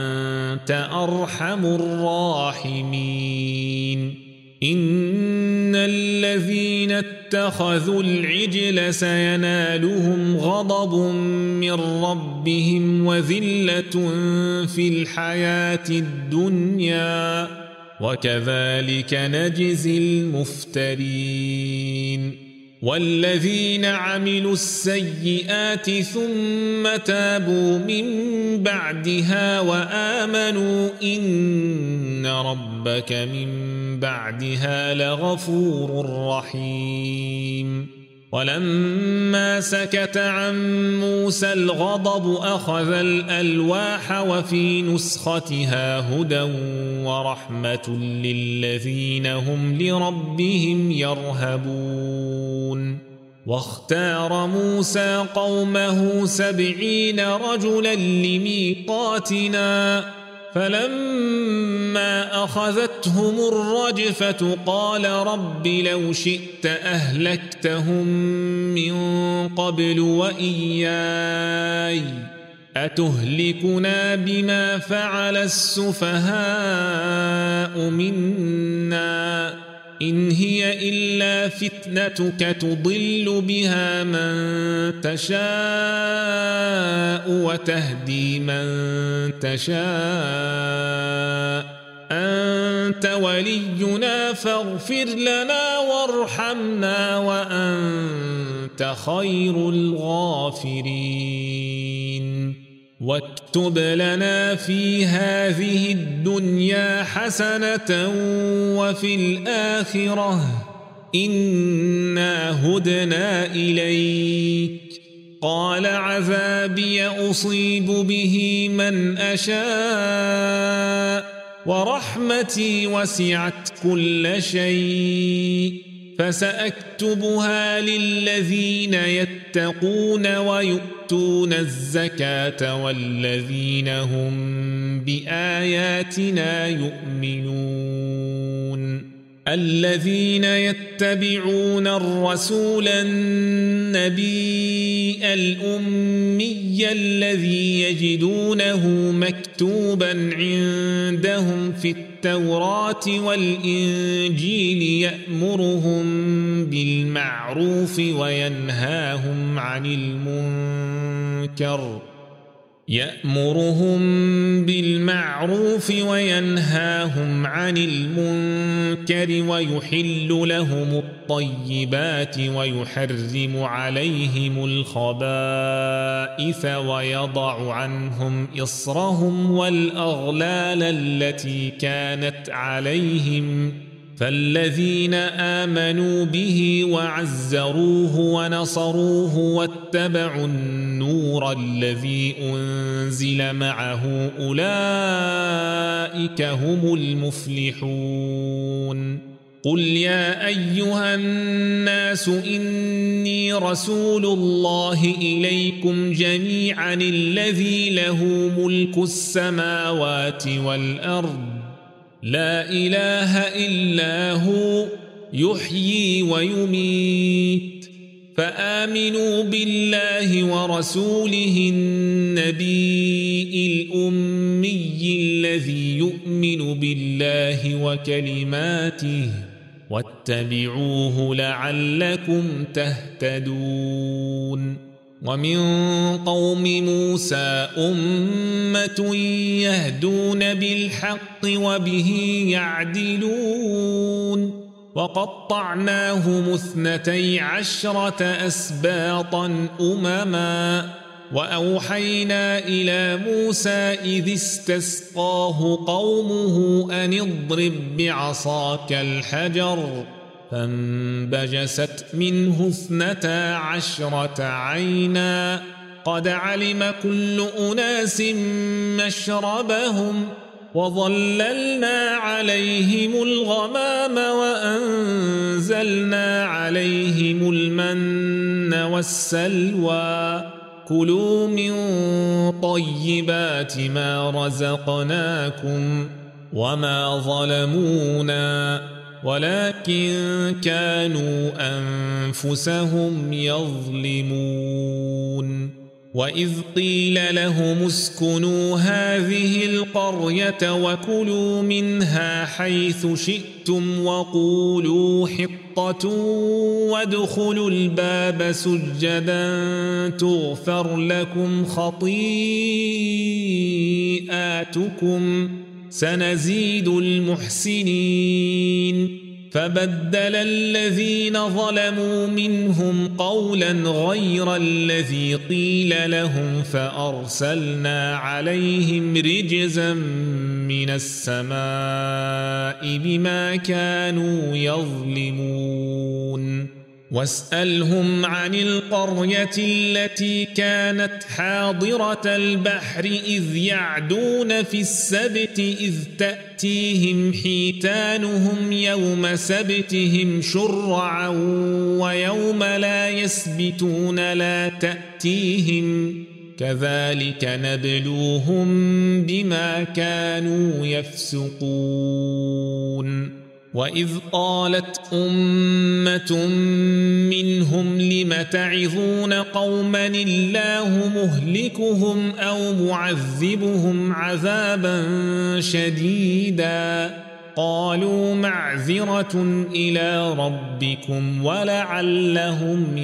وأنت أرحم الراحمين. إن الذين اتخذوا العجل سينالهم غضب من ربهم وذلة في الحياة الدنيا وكذلك نجزي المفترين والذين عملوا السيئات ثم تابوا من بعدها وآمنوا إن ربك من بعدها لغفور رحيم ولما سكت عن موسى الغضب أخذ الألواح وفي نسختها هدى ورحمة للذين هم لربهم يرهبون واختار موسى قومه سبعين رجلا لميقاتنا فلما أخذتهم الرجفة قال رب لو شئت أهلكتهم من قبل وإياي أتهلكنا بما فعل السفهاء منا إن هي إلا فتنتك تضل بها من تشاء وتهدي من تشاء أنت ولينا فاغفر لنا وارحمنا وأنت خير الغافرين واكتب لنا في هذه الدنيا حسنة وفي الآخرة إنا هدنا إليك قال عذابي أصيب به من أشاء ورحمتي وسعت كل شيء فسأكتبها للذين يتقون ويؤتون الزكاة والذين هم بآياتنا يؤمنون الذين يتبعون الرسول النبي الأمي الذي يجدونه مكتوبا عندهم في التوراة والإنجيل يأمرهم بالمعروف وينهاهم عن المنكر يأمرهم بالمعروف وينهاهم عن المنكر ويحل لهم الطيبات ويحرم عليهم الخبائث ويضع عنهم إصرهم والأغلال التي كانت عليهم فالذين آمنوا به وعزروه ونصروه واتبعوا النور الذي أنزل معه أولئك هم المفلحون قل يا أيها الناس إني رسول الله إليكم جميعا الذي له ملك السماوات والأرض لا إله إلا هو يحيي ويميت فآمنوا بالله ورسوله النبي الأمي الذي يؤمن بالله وكلماته واتبعوه لعلكم تهتدون ومن قوم موسى أمة يهدون بالحق وبه يعدلون وقطعناهم اثنتي عشرة أسباطا أمما وأوحينا إلى موسى إذ استسقاه قومه أن اضرب بعصاك الحجر فانبجست منه اثنتا عشرة عينا قد علم كل أناس مشربهم وظللنا عليهم الغمام وأنزلنا عليهم المن والسلوى كلوا من طيبات ما رزقناكم وما ظلمونا ولكن كانوا أنفسهم يظلمون وإذ قيل لهم اسكنوا هذه القرية وكلوا منها حيث شئتم وقولوا حطة وادخلوا الباب سجدا تغفر لكم خطيئاتكم سنزيد المحسنين فبدل الذين ظلموا منهم قولا غير الذي قيل لهم فأرسلنا عليهم رجزا من السماء بما كانوا يظلمون واسألهم عن القرية التي كانت حاضرة البحر إذ يعدون في السبت إذ تأتيهم حيتانهم يوم سبتهم شرعا ويوم لا يسبتون لا تأتيهم كذلك نبلوهم بما كانوا يفسقون وإذ قالت أمة منهم لم تعظون قوما الله مهلكهم أو معذبهم عذابا شديدا قالوا معذرة إلى ربكم ولعلهم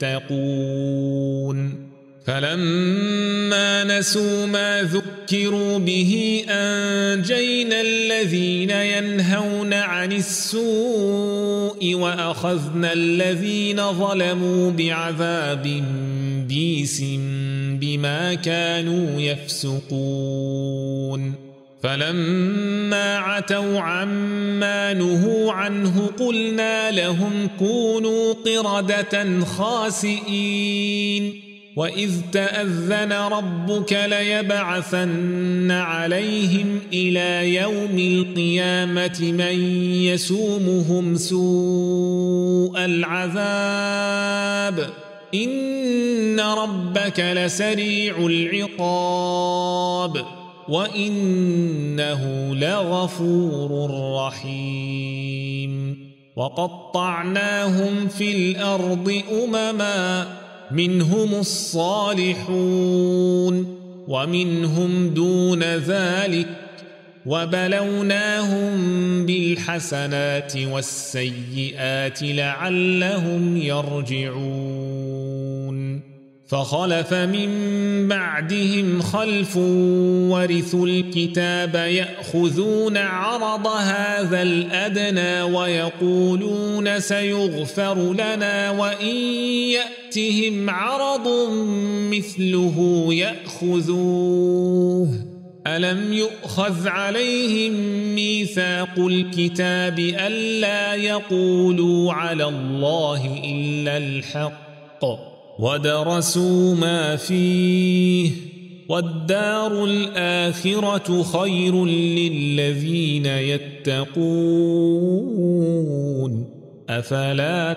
يتقون فلما نسوا ما ذكروا به أنجينا الذين ينهون عن السوء وأخذنا الذين ظلموا بعذاب بئيس بما كانوا يفسقون فلما عتوا عما نهوا عنه قلنا لهم كونوا قردة خاسئين وإذ تأذن ربك ليبعثن عليهم إلى يوم القيامة من يسومهم سوء العذاب إن ربك لسريع العقاب وإنه لغفور رحيم وقطعناهم في الأرض أمما منهم الصالحون ومنهم دون ذلك وبلوناهم بالحسنات والسيئات لعلهم يرجعون فخلف من بعدهم خلف ورثوا الكتاب يأخذون عرض هذا الأدنى ويقولون سيغفر لنا وإن يأتهم عرض مثله يأخذوه ألم يؤخذ عليهم ميثاق الكتاب ألا يقولوا على الله إلا الحق ودرسوا ما فيه والدار الآخرة خير للذين يتقون أفلا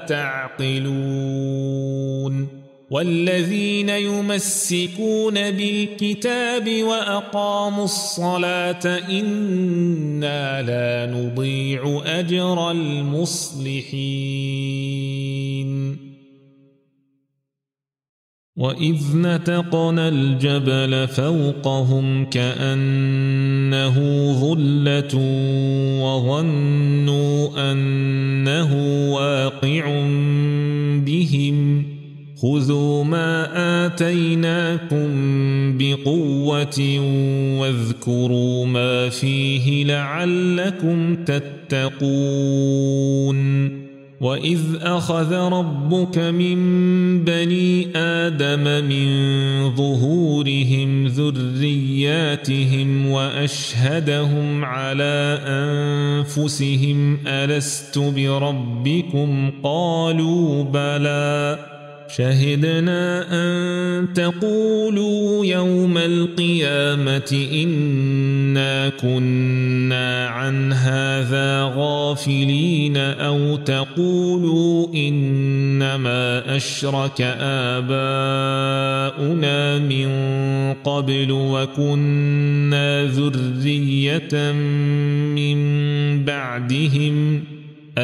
تعقلون والذين يمسكون بالكتاب وأقاموا الصلاة إنا لا نضيع أجر المصلحين وإذ نتقنا الجبل فوقهم كأنه ظلة وظنوا أنه واقع بهم خذوا ما آتيناكم بقوة واذكروا ما فيه لعلكم تتقون وإذ أخذ ربك من بني آدم من ظهورهم ذرياتهم وأشهدهم على أنفسهم ألست بربكم قالوا بلى شهدنا أن تقولوا يوم القيامة إنا كنا عن هذا غافلين أو تقولوا إنما أشرك آباؤنا من قبل وكنا ذرية من بعدهم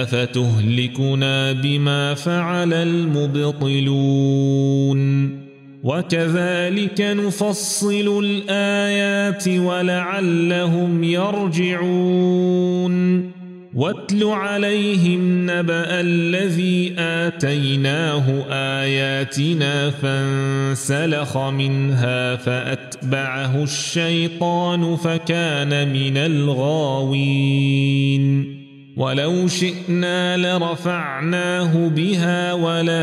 أفتهلكنا بما فعل المبطلون وكذلك نفصل الآيات ولعلهم يرجعون واتل عليهم نبأ الذي آتيناه آياتنا فانسلخ منها فأتبعه الشيطان فكان من الغاوين ولو شئنا لرفعناه بها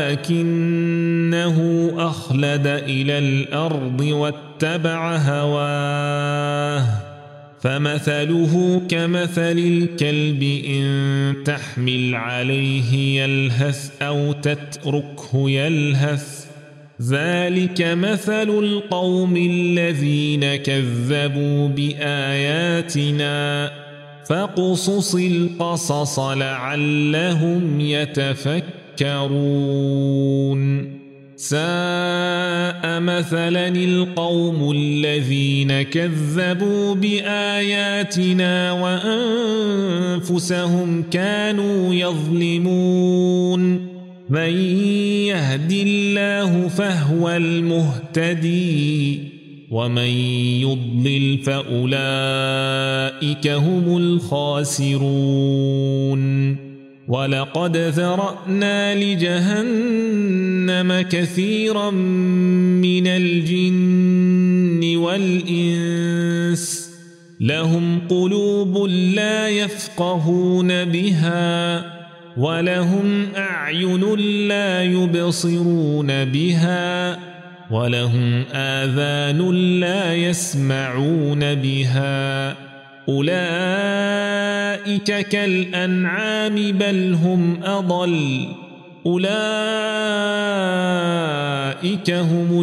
ولكنه أخلد إلى الأرض واتبع هواه فمثله كمثل الكلب إن تحمل عليه يلهث أو تتركه يلهث ذلك مثل القوم الذين كذبوا بآياتنا فاقصص القصص لعلهم يتفكرون ساء مثلا القوم الذين كذبوا بآياتنا وأنفسهم كانوا يظلمون من يهد الله فهو المهتدي ومن يضلل فأولئك هم الخاسرون ولقد ذرأنا لجهنم كثيرا من الجن والإنس لهم قلوب لا يفقهون بها ولهم أعين لا يبصرون بها ولهم آذان لا يسمعون بها أولئك كالأنعام بل هم أضل أولئك هم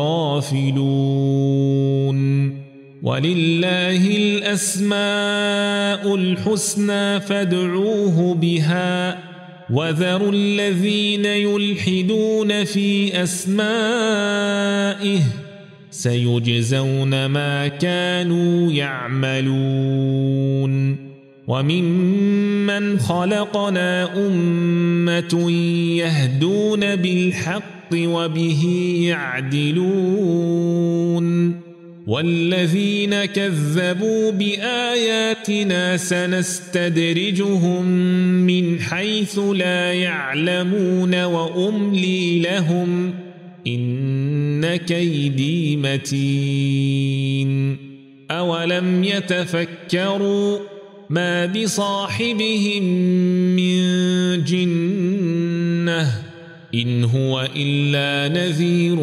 الغافلون ولله الأسماء الحسنى فادعوه بها وذروا الذين يلحدون في أسمائه سيجزون ما كانوا يعملون وممن خلقنا أمة يهدون بالحق وبه يعدلون والذين كذبوا بآياتنا سنستدرجهم من حيث لا يعلمون وأملي لهم إن كيدي متين أولم يتفكروا ما بصاحبهم من جنة إن هو إلا نذير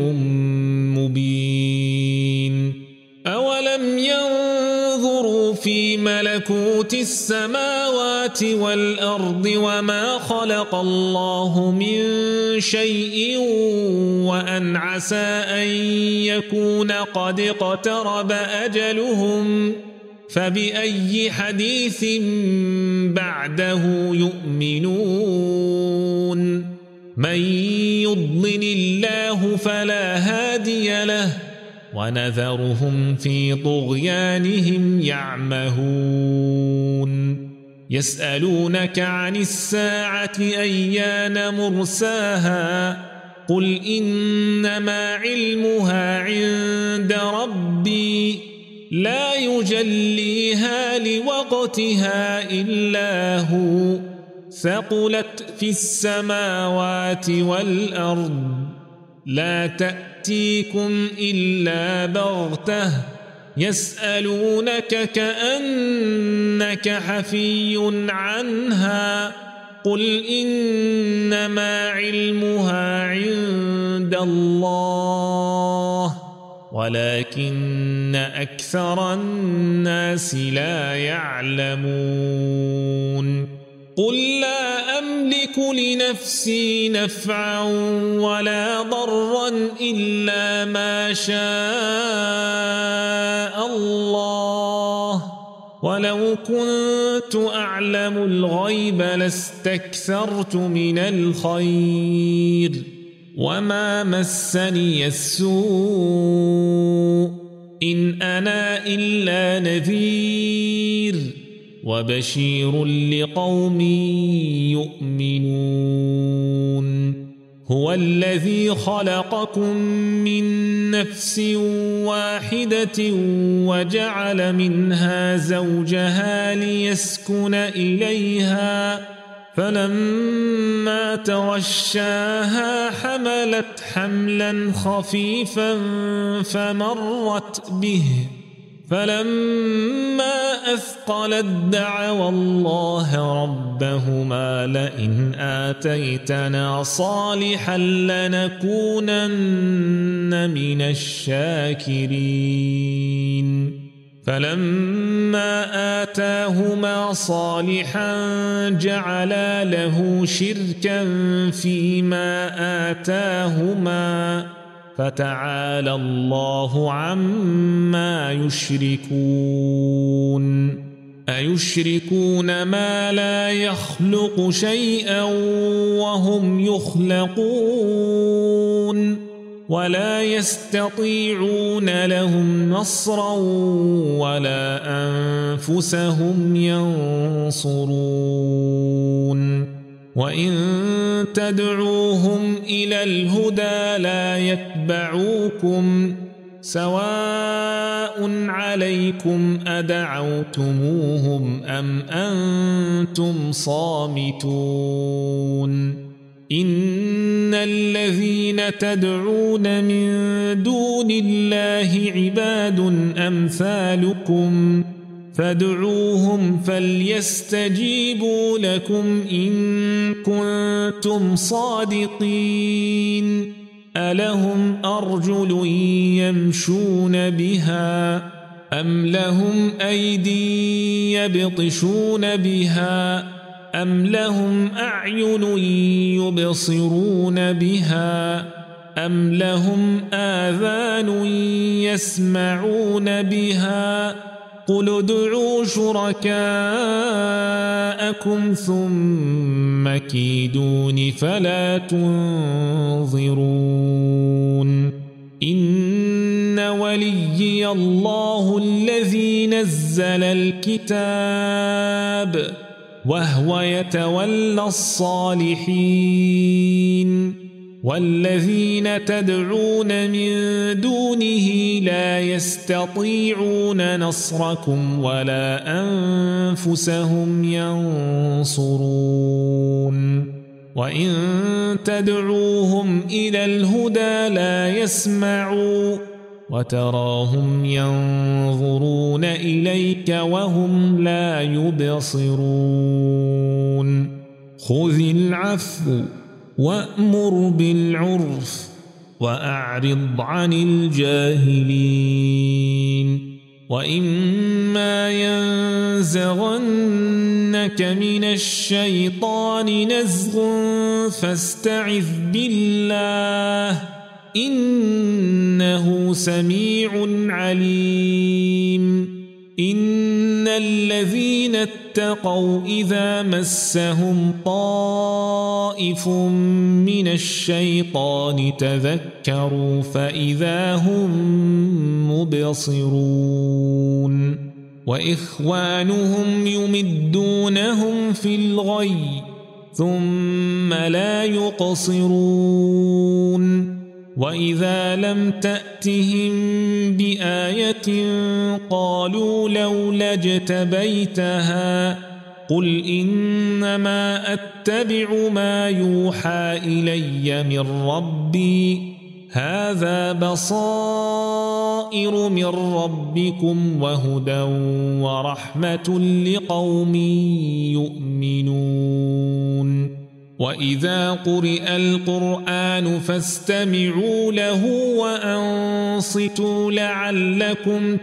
مبين أولم ينظروا في ملكوت السماوات والأرض وما خلق الله من شيء وأن عسى أن يكون قد اقترب أجلهم فبأي حديث بعده يؤمنون من يضلل الله فلا هادي له ونذرهم في طغيانهم يعمهون يسألونك عن الساعة أيان مرساها قل إنما علمها عند ربي لا يجليها لوقتها إلا هو ثقلت في السماوات والأرض لا تأتيكم إلا بغتة يسألونك كأنك حفي عنها قل إنما علمها عند الله ولكن أكثر الناس لا يعلمون قل لا أملك لنفسي نفعا ولا ضرا إلا ما شاء الله ولو كنت أعلم الغيب لاستكثرت من الخير وما مسني السوء إن أنا إلا نذير وبشير لقوم يؤمنون هو الذي خلقكم من نفس واحدة وجعل منها زوجها ليسكن إليها فلما تغشاها حملت حملا خفيفا فمرت به فلما أثقلت دعوا الله ربهما لئن آتيتنا صالحا لنكونن من الشاكرين فلما آتاهما صالحا جعلا له شركا فيما آتاهما فتعالى الله عما يشركون أيشركون ما لا يخلق شيئا وهم يخلقون ولا يستطيعون لهم نصرا ولا أنفسهم ينصرون وإن تدعوهم إلى الهدى لا يتبعوكم سواء عليكم أدعوتموهم أم أنتم صامتون إن الذين تدعون من دون الله عباد أمثالكم فادعوهم فليستجيبوا لكم إن كنتم صادقين ألهم أرجل يمشون بها أم لهم أيدي يبطشون بها أم لهم أعين يبصرون بها أم لهم آذان يسمعون بها قل ادعوا شركاءكم ثم كيدون فلا تنظرون إن وليي الله الذي نزل الكتاب وهو يتولى الصالحين والذين تدعون من دونه لا يستطيعون نصركم ولا أنفسهم ينصرون وإن تدعوهم إلى الهدى لا يسمعوا وتراهم ينظرون إليك وهم لا يبصرون خذ العفو وأمر بالعرف وأعرض عن الجاهلين وإما ينزغنك من الشيطان نزغ فاستعذ بالله إنه سميع عليم إن الذين اتقوا إذا مسهم طائف من الشيطان تذكروا فإذا هم مبصرون وإخوانهم يمدونهم في الغي ثم لا يقصرون وإذا لم تأتهم بآية قالوا لولا اجتبيتها قل إنما أتبع ما يوحى إلي من ربي هذا بصائر من ربكم وهدى ورحمة لقوم يؤمنون وإذا قرئ القرآن فاستمعوا له وأنصتوا لعلكم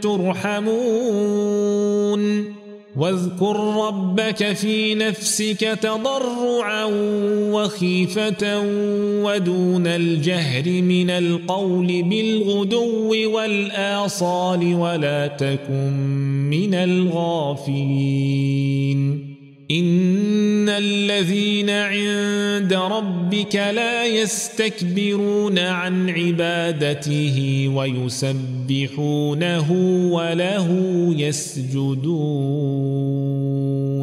ترحمون واذكر ربك في نفسك تضرعا وخيفة ودون الجهر من القول بالغدو والآصال ولا تكن من الغافلين إن الذين عند ربك لا يستكبرون عن عبادته ويسبحونه وله يسجدون